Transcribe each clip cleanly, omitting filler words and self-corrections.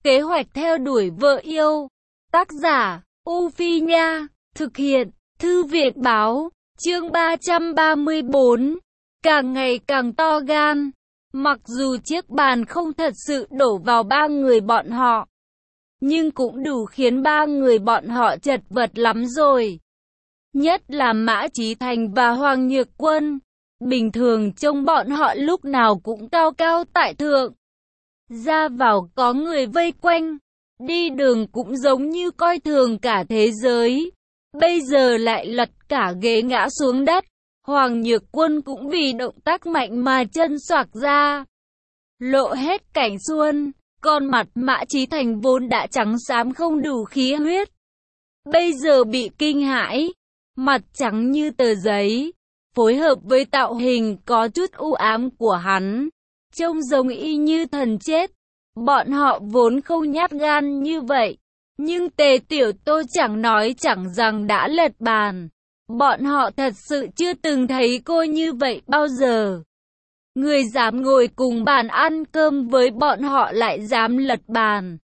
Kế hoạch theo đuổi vợ yêu. Tác giả, U Phi Nha. Thực hiện, Thư viện Báo. Chương 334. Càng ngày càng to gan. Mặc dù chiếc bàn không thật sự đổ vào ba người bọn họ, nhưng cũng đủ khiến ba người bọn họ chật vật lắm rồi. Nhất là Mã Chí Thành và Hoàng Nhược Quân. Bình thường trông bọn họ lúc nào cũng cao cao tại thượng. Ra vào có người vây quanh. Đi đường cũng giống như coi thường cả thế giới. Bây giờ lại lật cả ghế ngã xuống đất. Hoàng Nhược Quân cũng vì động tác mạnh mà chân xoạc ra, lộ hết cảnh xuân. Còn mặt Mã Chí Thành vốn đã trắng xám không đủ khí huyết, bây giờ bị kinh hãi, mặt trắng như tờ giấy. Phối hợp với tạo hình có chút u ám của hắn, trông giống y như thần chết. Bọn họ vốn không nhát gan như vậy, nhưng Tề Tiểu Tô chẳng nói chẳng rằng đã lật bàn. Bọn họ thật sự chưa từng thấy cô như vậy bao giờ. Người dám ngồi cùng bàn ăn cơm với bọn họ lại dám lật bàn.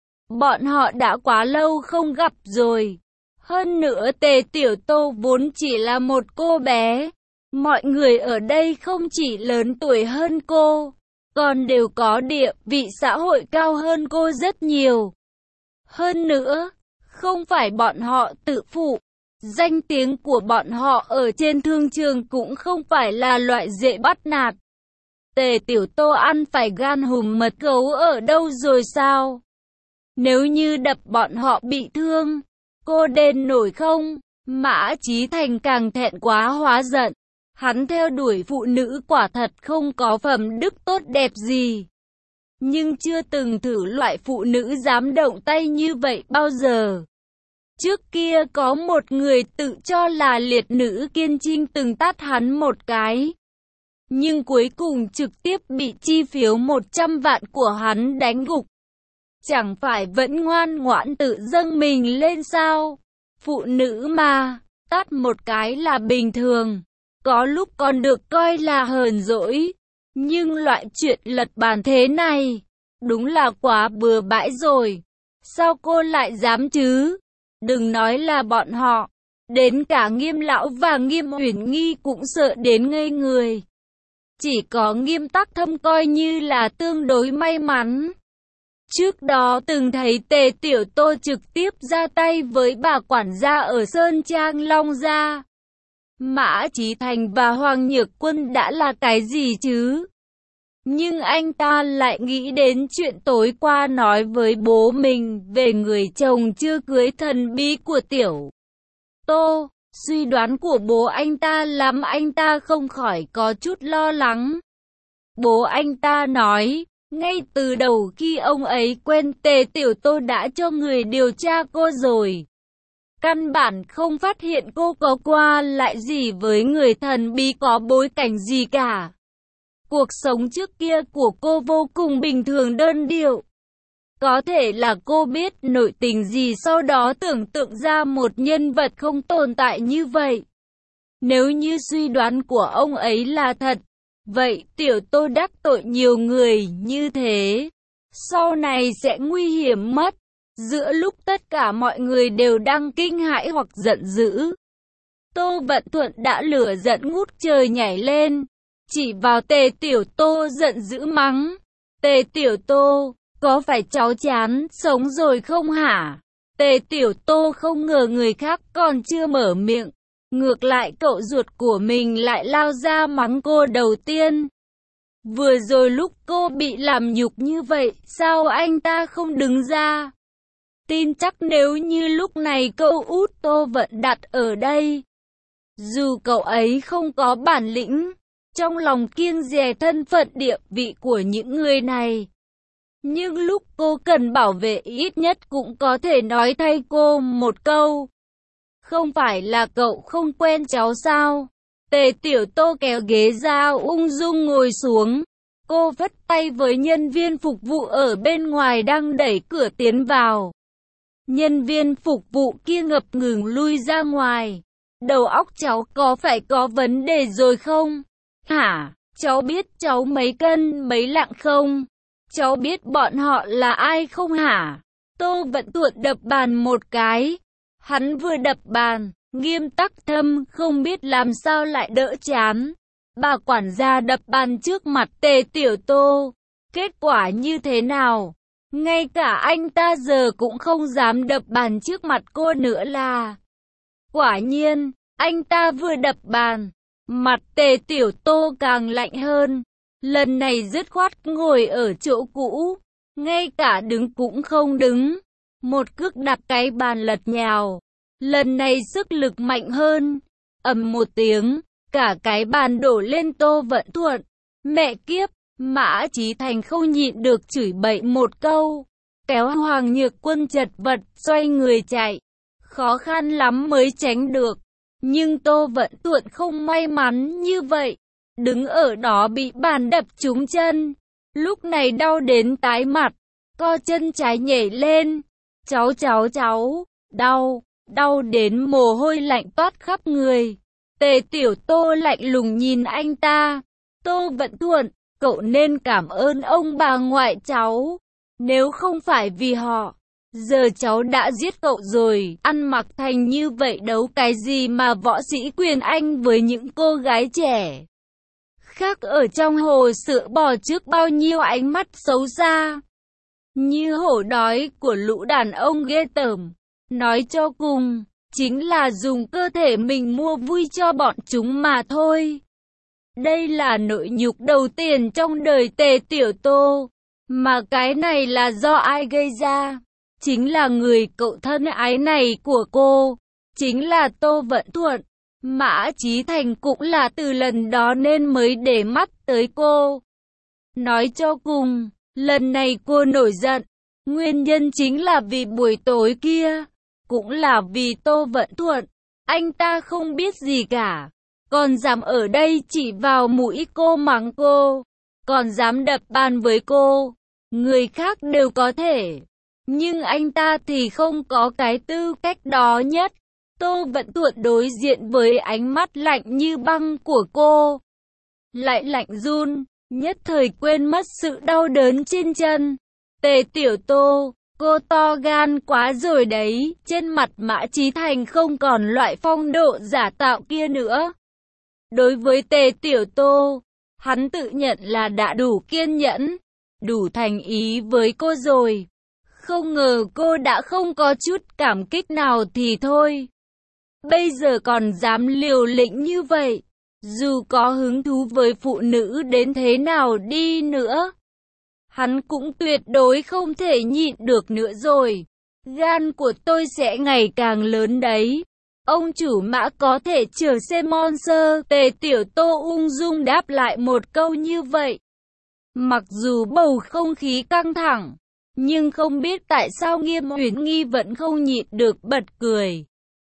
Bọn họ đã quá lâu không gặp rồi. Hơn nữa Tề Tiểu Tô vốn chỉ là một cô bé. Mọi người ở đây không chỉ lớn tuổi hơn cô, còn đều có địa vị xã hội cao hơn cô rất nhiều. Hơn nữa, không phải bọn họ tự phụ, danh tiếng của bọn họ ở trên thương trường cũng không phải là loại dễ bắt nạt. Tề Tiểu Tô ăn phải gan hùm mật gấu ở đâu rồi sao? Nếu như đập bọn họ bị thương, cô đền nổi không? Mã Chí Thành càng thẹn quá hóa giận. Hắn theo đuổi phụ nữ quả thật không có phẩm đức tốt đẹp gì, nhưng chưa từng thử loại phụ nữ dám động tay như vậy bao giờ. Trước kia có một người tự cho là liệt nữ kiên trinh từng tát hắn một cái, nhưng cuối cùng trực tiếp bị chi phiếu 100 vạn của hắn đánh gục. Chẳng phải vẫn ngoan ngoãn tự dâng mình lên sao? Phụ nữ mà, tát một cái là bình thường, có lúc còn được coi là hờn dỗi. Nhưng loại chuyện lật bàn thế này, đúng là quá bừa bãi rồi. Sao cô lại dám chứ? Đừng nói là bọn họ, đến cả Nghiêm lão và Nghiêm Uyển Nghi cũng sợ đến ngây người. Chỉ có Nghiêm Tắc Thâm coi như là tương đối may mắn. Trước đó từng thấy Tề Tiểu Tô trực tiếp ra tay với bà quản gia ở Sơn Trang Long Gia. Mã Chí Thành và Hoàng Nhược Quân đã là cái gì chứ? Nhưng anh ta lại nghĩ đến chuyện tối qua nói với bố mình về người chồng chưa cưới thần bí của Tiểu Tô. Suy đoán của bố anh ta làm anh ta không khỏi có chút lo lắng. Bố anh ta nói, ngay từ đầu khi ông ấy quen Tề Tiểu Tô đã cho người điều tra cô rồi. Căn bản không phát hiện cô có qua lại gì với người thần bí có bối cảnh gì cả. Cuộc sống trước kia của cô vô cùng bình thường đơn điệu. Có thể là cô biết nội tình gì sau đó tưởng tượng ra một nhân vật không tồn tại như vậy. Nếu như suy đoán của ông ấy là thật, vậy Tiểu Tô đắc tội nhiều người như thế, sau này sẽ nguy hiểm mất. Giữa lúc tất cả mọi người đều đang kinh hãi hoặc giận dữ, Tô Vận Thuận đã lửa giận ngút trời nhảy lên, chỉ vào Tề Tiểu Tô giận dữ mắng. Tề Tiểu Tô, có phải cháu chán sống rồi không hả? Tề Tiểu Tô không ngờ người khác còn chưa mở miệng, ngược lại cậu ruột của mình lại lao ra mắng cô đầu tiên. Vừa rồi lúc cô bị làm nhục như vậy, sao anh ta không đứng ra? Tin chắc nếu như lúc này cậu út Tô Vận đặt ở đây, dù cậu ấy không có bản lĩnh, trong lòng kiêng dè thân phận địa vị của những người này, nhưng lúc cô cần bảo vệ ít nhất cũng có thể nói thay cô một câu. Không phải là cậu không quen cháu sao? Tề Tiểu Tô kéo ghế ra ung dung ngồi xuống. Cô vất tay với nhân viên phục vụ ở bên ngoài đang đẩy cửa tiến vào. Nhân viên phục vụ kia ngập ngừng lui ra ngoài. Đầu óc cháu có phải có vấn đề rồi không? Hả? Cháu biết cháu mấy cân mấy lạng không? Cháu biết bọn họ là ai không hả? Tô Vận Tuộn đập bàn một cái. Hắn vừa đập bàn, nghiêm tắc thâm, không biết làm sao lại đỡ chán. Bà quản gia đập bàn trước mặt Tề Tiểu Tô. Kết quả như thế nào? Ngay cả anh ta giờ cũng không dám đập bàn trước mặt cô nữa là. Quả nhiên, anh ta vừa đập bàn, mặt Tề Tiểu Tô càng lạnh hơn. Lần này dứt khoát ngồi ở chỗ cũ, ngay cả đứng cũng không đứng. Một cước đạp cái bàn lật nhào. Lần này sức lực mạnh hơn. Ầm một tiếng, cả cái bàn đổ lên Tô Vận Thuận. Mẹ kiếp, Mã Chí Thành không nhịn được chửi bậy một câu. Kéo Hoàng Nhược Quân chật vật, xoay người chạy. Khó khăn lắm mới tránh được. Nhưng Tô Vận Thuận không may mắn như vậy. Đứng ở đó bị bàn đập trúng chân. Lúc này đau đến tái mặt. Co chân trái nhảy lên. Cháu, đau đến mồ hôi lạnh toát khắp người. Tề Tiểu Tô lạnh lùng nhìn anh ta. Tô Vận Thuận, cậu nên cảm ơn ông bà ngoại cháu. Nếu không phải vì họ, giờ cháu đã giết cậu rồi. Ăn mặc thành như vậy đấu cái gì mà võ sĩ quyền Anh với những cô gái trẻ khác ở trong hồ sữa bò trước bao nhiêu ánh mắt xấu xa. Như hổ đói của lũ đàn ông ghê tởm. Nói cho cùng, chính là dùng cơ thể mình mua vui cho bọn chúng mà thôi. Đây là nỗi nhục đầu tiên trong đời Tề Tiểu Tô. Mà cái này là do ai gây ra? Chính là người cậu thân ái này của cô. Chính là Tô Vận Thuận. Mã Chí Thành cũng là từ lần đó nên mới để mắt tới cô. Nói cho cùng, lần này cô nổi giận. Nguyên nhân chính là vì buổi tối kia. Cũng là vì Tô Vận Thuận. Anh ta không biết gì cả. Còn dám ở đây chỉ vào mũi cô mắng cô. Còn dám đập bàn với cô. Người khác đều có thể. Nhưng anh ta thì không có cái tư cách đó nhất. Tô Vận Thuận đối diện với ánh mắt lạnh như băng của cô. Lại lạnh run, nhất thời quên mất sự đau đớn trên chân. Tề Tiểu Tô, cô to gan quá rồi đấy. Trên mặt Mã Chí Thành không còn loại phong độ giả tạo kia nữa. Đối với Tề Tiểu Tô, hắn tự nhận là đã đủ kiên nhẫn, đủ thành ý với cô rồi. Không ngờ cô đã không có chút cảm kích nào thì thôi. Bây giờ còn dám liều lĩnh như vậy. Dù có hứng thú với phụ nữ đến thế nào đi nữa, hắn cũng tuyệt đối không thể nhịn được nữa rồi. Gan của tôi sẽ ngày càng lớn đấy. Ông chủ Mã có thể chở xe Monster. Tề Tiểu Tô ung dung đáp lại một câu như vậy. Mặc dù bầu không khí căng thẳng, nhưng không biết tại sao Nghiêm Uyển Nghi vẫn không nhịn được bật cười.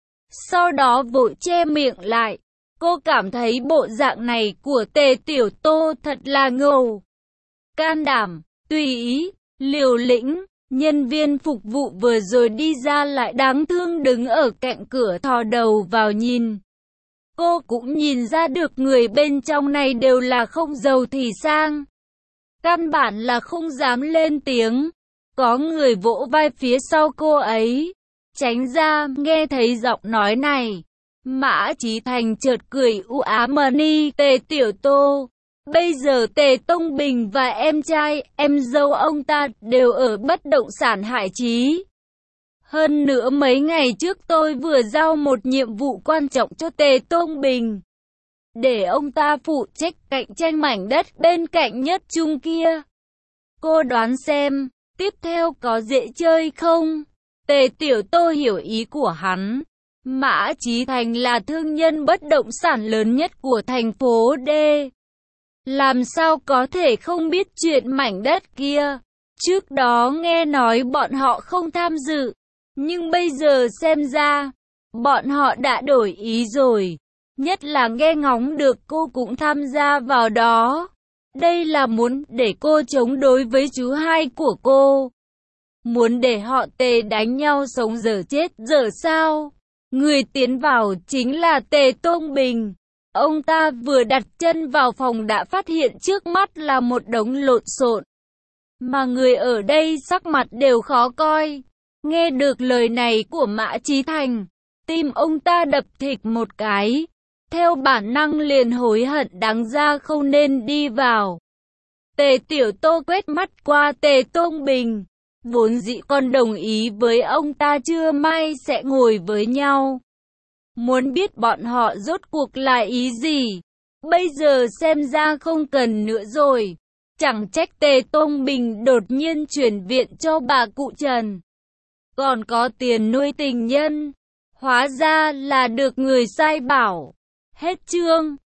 Sau đó vội che miệng lại. Cô cảm thấy bộ dạng này của Tề Tiểu Tô thật là ngầu. Can đảm, tùy ý, liều lĩnh. Nhân viên phục vụ vừa rồi đi ra lại đáng thương đứng ở cạnh cửa thò đầu vào nhìn. Cô cũng nhìn ra được người bên trong này đều là không giàu thì sang. Căn bản là không dám lên tiếng. Có người vỗ vai phía sau cô ấy. Tránh ra, nghe thấy giọng nói này. Mã Chí Thành chợt cười u ám mani. Tề Tiểu Tô, bây giờ Tề Tông Bình và em trai, em dâu ông ta đều ở bất động sản Hải Chí. Hơn nữa mấy ngày trước tôi vừa giao một nhiệm vụ quan trọng cho Tề Tông Bình. Để ông ta phụ trách cạnh tranh mảnh đất bên cạnh Nhất Trung kia. Cô đoán xem, tiếp theo có dễ chơi không? Tề Tiểu Tô hiểu ý của hắn. Mã Chí Thành là thương nhân bất động sản lớn nhất của thành phố D. Làm sao có thể không biết chuyện mảnh đất kia? Trước đó nghe nói bọn họ không tham dự. Nhưng bây giờ xem ra, bọn họ đã đổi ý rồi. Nhất là nghe ngóng được cô cũng tham gia vào đó. Đây là muốn để cô chống đối với chú hai của cô. Muốn để họ Tề đánh nhau sống dở chết dở sao? Người tiến vào chính là Tề Tông Bình. Ông ta vừa đặt chân vào phòng đã phát hiện trước mắt là một đống lộn xộn. mà người ở đây sắc mặt đều khó coi. Nghe được lời này của Mã Chí Thành, tim ông ta đập thịch một cái, theo bản năng liền hối hận đáng ra không nên đi vào. Tề Tiểu Tô quét mắt qua Tề Tôn Bình, vốn dĩ còn đồng ý với ông ta trưa mai sẽ ngồi với nhau. Muốn biết bọn họ rốt cuộc là ý gì, bây giờ xem ra không cần nữa rồi. Chẳng trách Tề Tôn Bình đột nhiên chuyển viện cho bà cụ Trần, còn có tiền nuôi tình nhân, hóa ra là được người sai bảo. Hết chương.